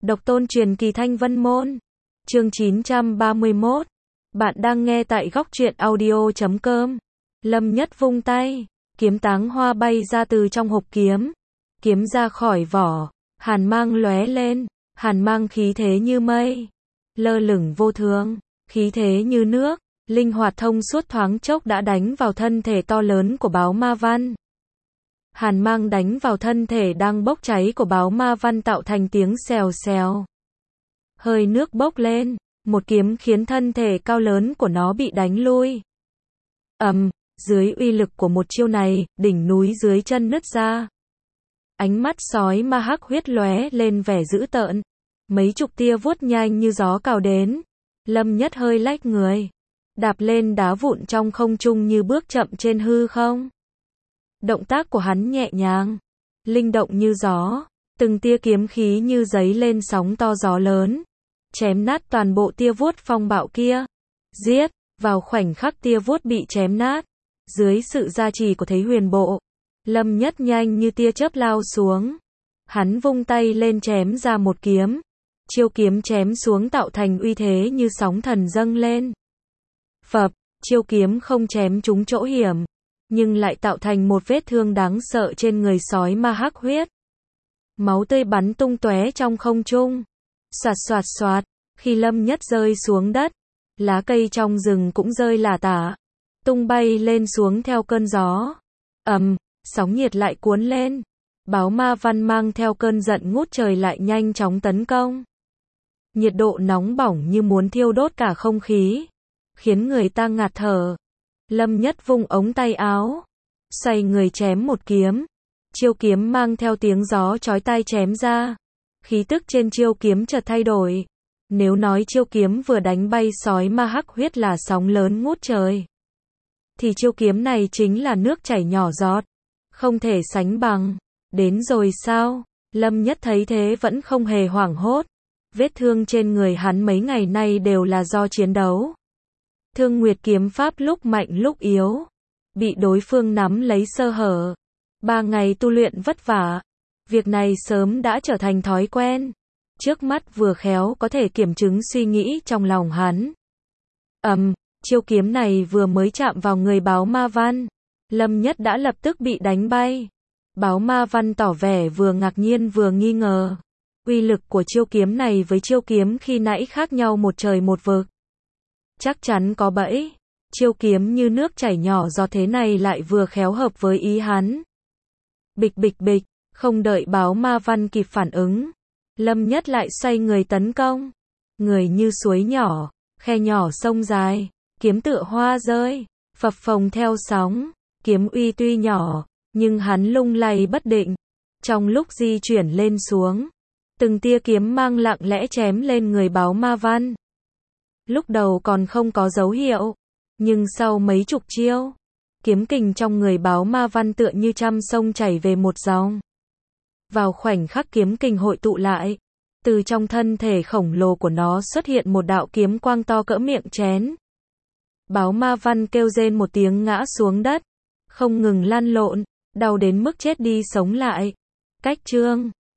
Độc tôn truyền kỳ Thanh Vân Môn. Chương 931. Bạn đang nghe tại góc truyện audio.com. Lâm Nhất vung tay, kiếm táng hoa bay ra từ trong hộp kiếm. Kiếm ra khỏi vỏ, hàn mang lóe lên, hàn mang khí thế như mây, lơ lửng vô thường, khí thế như nước, linh hoạt thông suốt, thoáng chốc đã đánh vào thân thể to lớn của Báo Ma Văn. Hàn mang đánh vào thân thể đang bốc cháy của Báo Ma Văn tạo thành tiếng xèo xèo. Hơi nước bốc lên, một kiếm khiến thân thể cao lớn của nó bị đánh lui. Dưới uy lực của một chiêu này, đỉnh núi dưới chân nứt ra. Ánh mắt sói ma hắc huyết lóe lên vẻ dữ tợn. Mấy chục tia vuốt nhanh như gió cào đến. Lâm Nhất hơi lách người, đạp lên đá vụn trong không trung như bước chậm trên hư không. Động tác của hắn nhẹ nhàng, linh động như gió, từng tia kiếm khí như giấy lên sóng to gió lớn, chém nát toàn bộ tia vuốt phong bạo kia. Giết, vào khoảnh khắc tia vuốt bị chém nát, dưới sự gia trì của Thế Huyền Bộ, Lâm Nhất nhanh như tia chớp lao xuống. Hắn vung tay lên chém ra một kiếm. Chiêu kiếm chém xuống tạo thành uy thế như sóng thần dâng lên. Phập, chiêu kiếm không chém trúng chỗ hiểm, nhưng lại tạo thành một vết thương đáng sợ trên người sói ma hắc huyết. Máu tươi bắn tung tóe trong không trung. Xoạt xoạt xoạt, khi Lâm Nhất rơi xuống đất, lá cây trong rừng cũng rơi lả tả, tung bay lên xuống theo cơn gió. Sóng nhiệt lại cuốn lên. Báo Ma Văn mang theo cơn giận ngút trời lại nhanh chóng tấn công. Nhiệt độ nóng bỏng như muốn thiêu đốt cả không khí, khiến người ta ngạt thở. Lâm Nhất vung ống tay áo, xoay người chém một kiếm. Chiêu kiếm mang theo tiếng gió chói tai chém ra. Khí tức trên chiêu kiếm chợt thay đổi. Nếu nói chiêu kiếm vừa đánh bay sói ma hắc huyết là sóng lớn ngút trời, thì chiêu kiếm này chính là nước chảy nhỏ giọt, không thể sánh bằng. Đến rồi sao? Lâm Nhất thấy thế vẫn không hề hoảng hốt. Vết thương trên người hắn mấy ngày nay đều là do chiến đấu. Thương Nguyệt kiếm pháp lúc mạnh lúc yếu, bị đối phương nắm lấy sơ hở. 3 ngày tu luyện vất vả, việc này sớm đã trở thành thói quen. Trước mắt vừa khéo có thể kiểm chứng suy nghĩ trong lòng hắn. Chiêu kiếm này vừa mới chạm vào người Báo Ma Văn, Lâm Nhất đã lập tức bị đánh bay. Báo Ma Văn tỏ vẻ vừa ngạc nhiên vừa nghi ngờ. Uy lực của chiêu kiếm này với chiêu kiếm khi nãy khác nhau một trời một vực. Chắc chắn có bẫy. Chiêu kiếm như nước chảy nhỏ giọt thế này lại vừa khéo hợp với ý hắn. Bịch bịch bịch, không đợi Báo Ma Văn kịp phản ứng, Lâm Nhất lại xoay người tấn công. Người như suối nhỏ, khe nhỏ sông dài, kiếm tựa hoa rơi, phập phồng theo sóng. Kiếm uy tuy nhỏ, nhưng hắn lung lay bất định. Trong lúc di chuyển lên xuống, từng tia kiếm mang lặng lẽ chém lên người Báo Ma Văn. Lúc đầu còn không có dấu hiệu, nhưng sau mấy chục chiêu, kiếm kình trong người Báo Ma Văn tựa như trăm sông chảy về một dòng. Vào khoảnh khắc kiếm kình hội tụ lại, từ trong thân thể khổng lồ của nó xuất hiện một đạo kiếm quang to cỡ miệng chén. Báo Ma Văn kêu rên một tiếng ngã xuống đất, không ngừng lăn lộn, đau đến mức chết đi sống lại. Cách chương